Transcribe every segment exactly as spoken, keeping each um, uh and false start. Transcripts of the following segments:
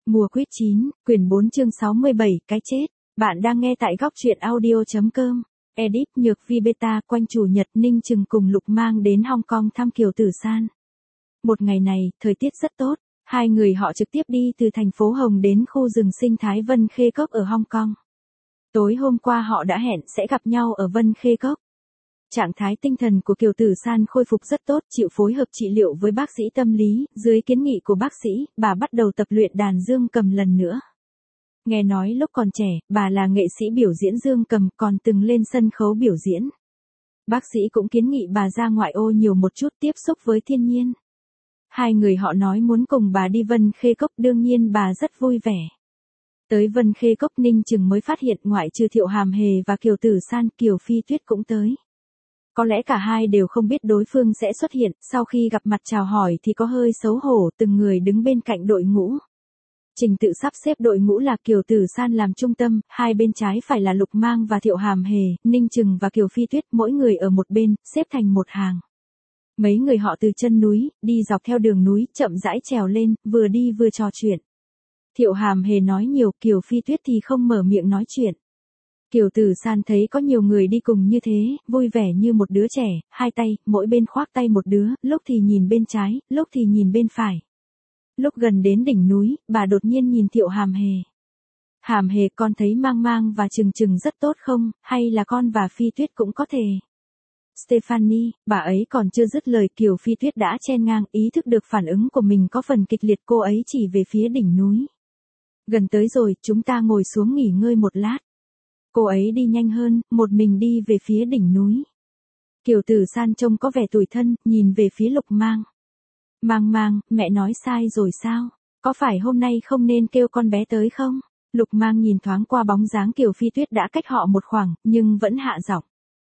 Mùa Quýt chín, quyển bốn chương sáu mươi bảy, cái chết. Bạn đang nghe tại góc truyện audio chấm com. Edit Nhược Vi Beta quanh chủ nhật Ninh Trừng cùng Lục Mang đến Hong Kong thăm Kiều Tử San. Một ngày này, thời tiết rất tốt. Hai người họ trực tiếp đi từ thành phố Hồng đến khu rừng sinh thái Vân Khê Cốc ở Hong Kong. Tối hôm qua họ đã hẹn sẽ gặp nhau ở Vân Khê Cốc. Trạng thái tinh thần của Kiều Tử San khôi phục rất tốt, chịu phối hợp trị liệu với bác sĩ tâm lý, dưới kiến nghị của bác sĩ, bà bắt đầu tập luyện đàn dương cầm lần nữa. Nghe nói lúc còn trẻ, bà là nghệ sĩ biểu diễn dương cầm, còn từng lên sân khấu biểu diễn. Bác sĩ cũng kiến nghị bà ra ngoại ô nhiều một chút, tiếp xúc với thiên nhiên. Hai người họ nói muốn cùng bà đi Vân Khê Cốc, đương nhiên bà rất vui vẻ. Tới Vân Khê Cốc, Ninh Trừng mới phát hiện ngoại trừ Thiệu Hàm Hề và Kiều Tử San, Kiều Phi Tuyết cũng tới. Có lẽ cả hai đều không biết đối phương sẽ xuất hiện, sau khi gặp mặt chào hỏi thì có hơi xấu hổ, từng người đứng bên cạnh đội ngũ. Trình tự sắp xếp đội ngũ là Kiều Tử San làm trung tâm, hai bên trái phải là Lục Mang và Thiệu Hàm Hề, Ninh Trừng và Kiều Phi Tuyết, mỗi người ở một bên, xếp thành một hàng. Mấy người họ từ chân núi, đi dọc theo đường núi, chậm rãi trèo lên, vừa đi vừa trò chuyện. Thiệu Hàm Hề nói nhiều, Kiều Phi Tuyết thì không mở miệng nói chuyện. Kiều Tử San thấy có nhiều người đi cùng như thế, vui vẻ như một đứa trẻ, hai tay, mỗi bên khoác tay một đứa, lúc thì nhìn bên trái, lúc thì nhìn bên phải. Lúc gần đến đỉnh núi, bà đột nhiên nhìn Thiệu Hàm Hề. Hàm Hề, con thấy Mang Mang và Trừng Trừng rất tốt không, hay là con và Phi Tuyết cũng có thể? Stephanie, bà ấy còn chưa dứt lời, Kiều Phi Tuyết đã chen ngang, ý thức được phản ứng của mình có phần kịch liệt, cô ấy chỉ về phía đỉnh núi. Gần tới rồi, chúng ta ngồi xuống nghỉ ngơi một lát. Cô ấy đi nhanh hơn, một mình đi về phía đỉnh núi. Kiều Tử San trông có vẻ tủi thân, nhìn về phía Lục Mang. Mang Mang, mẹ nói sai rồi sao? Có phải hôm nay không nên kêu con bé tới không? Lục Mang nhìn thoáng qua bóng dáng Kiều Phi Tuyết đã cách họ một khoảng, nhưng vẫn hạ giọng.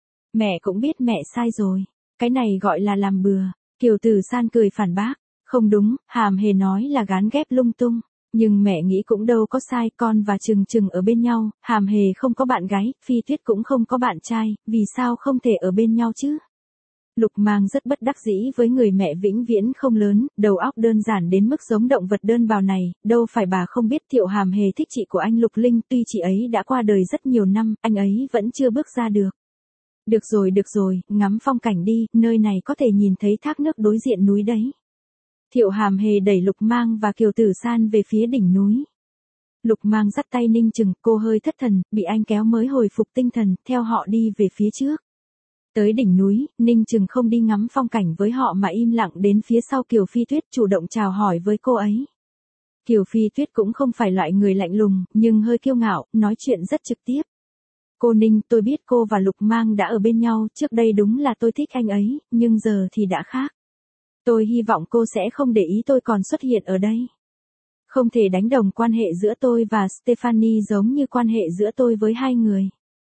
Mẹ cũng biết mẹ sai rồi. Cái này gọi là làm bừa. Kiều Tử San cười phản bác. Không đúng, Hàm Hề nói là gán ghép lung tung. Nhưng mẹ nghĩ cũng đâu có sai, con và Trừng Trừng ở bên nhau, Hàm Hề không có bạn gái, Phi Tuyết cũng không có bạn trai, vì sao không thể ở bên nhau chứ? Lục Mang rất bất đắc dĩ với người mẹ vĩnh viễn không lớn, đầu óc đơn giản đến mức giống động vật đơn bào này, đâu phải bà không biết Thiệu Hàm Hề thích chị của anh Lục Linh, tuy chị ấy đã qua đời rất nhiều năm, anh ấy vẫn chưa bước ra được. Được rồi được rồi, ngắm phong cảnh đi, nơi này có thể nhìn thấy thác nước đối diện núi đấy. Thiệu Hàm Hề đẩy Lục Mang và Kiều Tử San về phía đỉnh núi. Lục Mang dắt tay Ninh Trừng, cô hơi thất thần, bị anh kéo mới hồi phục tinh thần, theo họ đi về phía trước. Tới đỉnh núi, Ninh Trừng không đi ngắm phong cảnh với họ mà im lặng đến phía sau Kiều Phi Tuyết, chủ động chào hỏi với cô ấy. Kiều Phi Tuyết cũng không phải loại người lạnh lùng, nhưng hơi kiêu ngạo, nói chuyện rất trực tiếp. Cô Ninh, tôi biết cô và Lục Mang đã ở bên nhau, trước đây đúng là tôi thích anh ấy, nhưng giờ thì đã khác. Tôi hy vọng cô sẽ không để ý tôi còn xuất hiện ở đây. Không thể đánh đồng quan hệ giữa tôi và Stephanie giống như quan hệ giữa tôi với hai người.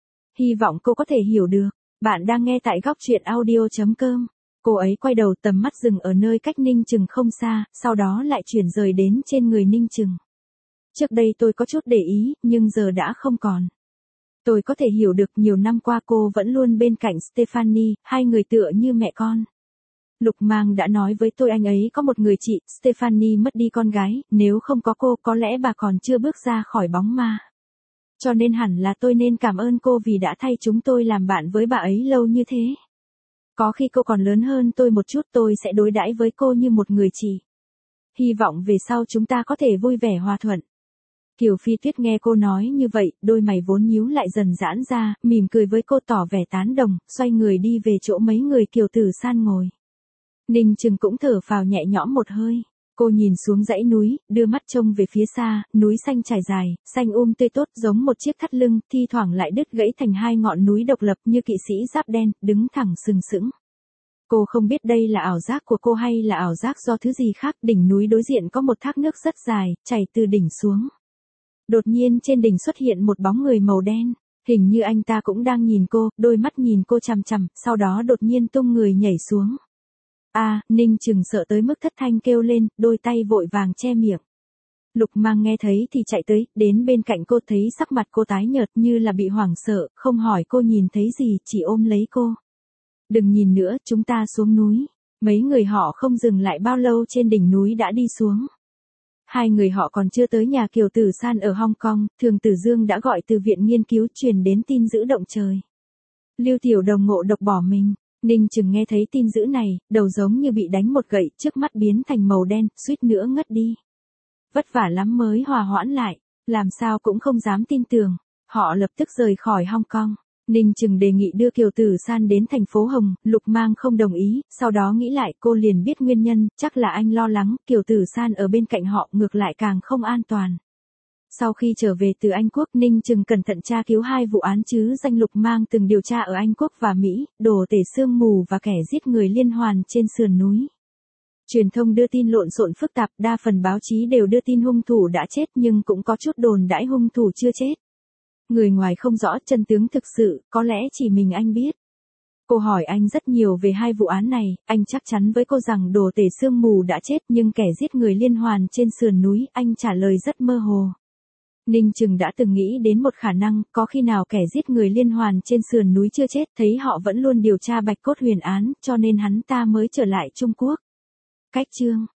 Hy vọng cô có thể hiểu được. Bạn đang nghe tại góc truyện audio chấm com. Cô ấy quay đầu, tầm mắt dừng ở nơi cách Ninh Trừng không xa, sau đó lại chuyển rời đến trên người Ninh Trừng. Trước đây tôi có chút để ý, nhưng giờ đã không còn. Tôi có thể hiểu được nhiều năm qua cô vẫn luôn bên cạnh Stephanie, hai người tựa như mẹ con. Lục Mang đã nói với tôi anh ấy có một người chị, Stephanie mất đi con gái, nếu không có cô có lẽ bà còn chưa bước ra khỏi bóng ma. Cho nên hẳn là tôi nên cảm ơn cô vì đã thay chúng tôi làm bạn với bà ấy lâu như thế. Có khi cô còn lớn hơn tôi một chút, tôi sẽ đối đãi với cô như một người chị. Hy vọng về sau chúng ta có thể vui vẻ hòa thuận. Kiều Phi Tuyết nghe cô nói như vậy, đôi mày vốn nhíu lại dần giãn ra, mỉm cười với cô tỏ vẻ tán đồng, xoay người đi về chỗ mấy người Kiều Tử San ngồi. Ninh Trừng cũng thở phào nhẹ nhõm một hơi. Cô nhìn xuống dãy núi, đưa mắt trông về phía xa, núi xanh trải dài, xanh um tươi tốt giống một chiếc thắt lưng, thi thoảng lại đứt gãy thành hai ngọn núi độc lập như kỵ sĩ giáp đen, đứng thẳng sừng sững. Cô không biết đây là ảo giác của cô hay là ảo giác do thứ gì khác, đỉnh núi đối diện có một thác nước rất dài, chảy từ đỉnh xuống. Đột nhiên trên đỉnh xuất hiện một bóng người màu đen, hình như anh ta cũng đang nhìn cô, đôi mắt nhìn cô chằm chằm, sau đó đột nhiên tung người nhảy xuống. A, à, Ninh Trừng sợ tới mức thất thanh kêu lên, đôi tay vội vàng che miệng. Lục Mang nghe thấy thì chạy tới, đến bên cạnh cô, thấy sắc mặt cô tái nhợt như là bị hoảng sợ, không hỏi cô nhìn thấy gì, chỉ ôm lấy cô. Đừng nhìn nữa, chúng ta xuống núi. Mấy người họ không dừng lại bao lâu trên đỉnh núi đã đi xuống. Hai người họ còn chưa tới nhà Kiều Tử San ở Hong Kong, Thường Tử Dương đã gọi từ viện nghiên cứu truyền đến tin dữ động trời. Lưu Tiểu Đồng ngộ độc bỏ mình. Ninh Chừng nghe thấy tin dữ này, đầu giống như bị đánh một gậy, trước mắt biến thành màu đen, suýt nữa ngất đi. Vất vả lắm mới hòa hoãn lại, làm sao cũng không dám tin tưởng. Họ lập tức rời khỏi Hong Kong. Ninh Chừng đề nghị đưa Kiều Tử San đến thành phố Hồng, Lục Mang không đồng ý, sau đó nghĩ lại cô liền biết nguyên nhân, chắc là anh lo lắng, Kiều Tử San ở bên cạnh họ ngược lại càng không an toàn. Sau khi trở về từ Anh Quốc, Ninh Chừng cẩn thận tra cứu hai vụ án chứ danh Lục Mang từng điều tra ở Anh Quốc và Mỹ, đồ tể sương mù và kẻ giết người liên hoàn trên sườn núi. Truyền thông đưa tin lộn xộn phức tạp, đa phần báo chí đều đưa tin hung thủ đã chết nhưng cũng có chút đồn đãi hung thủ chưa chết. Người ngoài không rõ chân tướng thực sự, có lẽ chỉ mình anh biết. Cô hỏi anh rất nhiều về hai vụ án này, anh chắc chắn với cô rằng đồ tể sương mù đã chết nhưng kẻ giết người liên hoàn trên sườn núi, anh trả lời rất mơ hồ. Ninh Chừng đã từng nghĩ đến một khả năng, có khi nào kẻ giết người liên hoàn trên sườn núi chưa chết, thấy họ vẫn luôn điều tra Bạch Cốt Huyền án, cho nên hắn ta mới trở lại Trung Quốc. Cách chương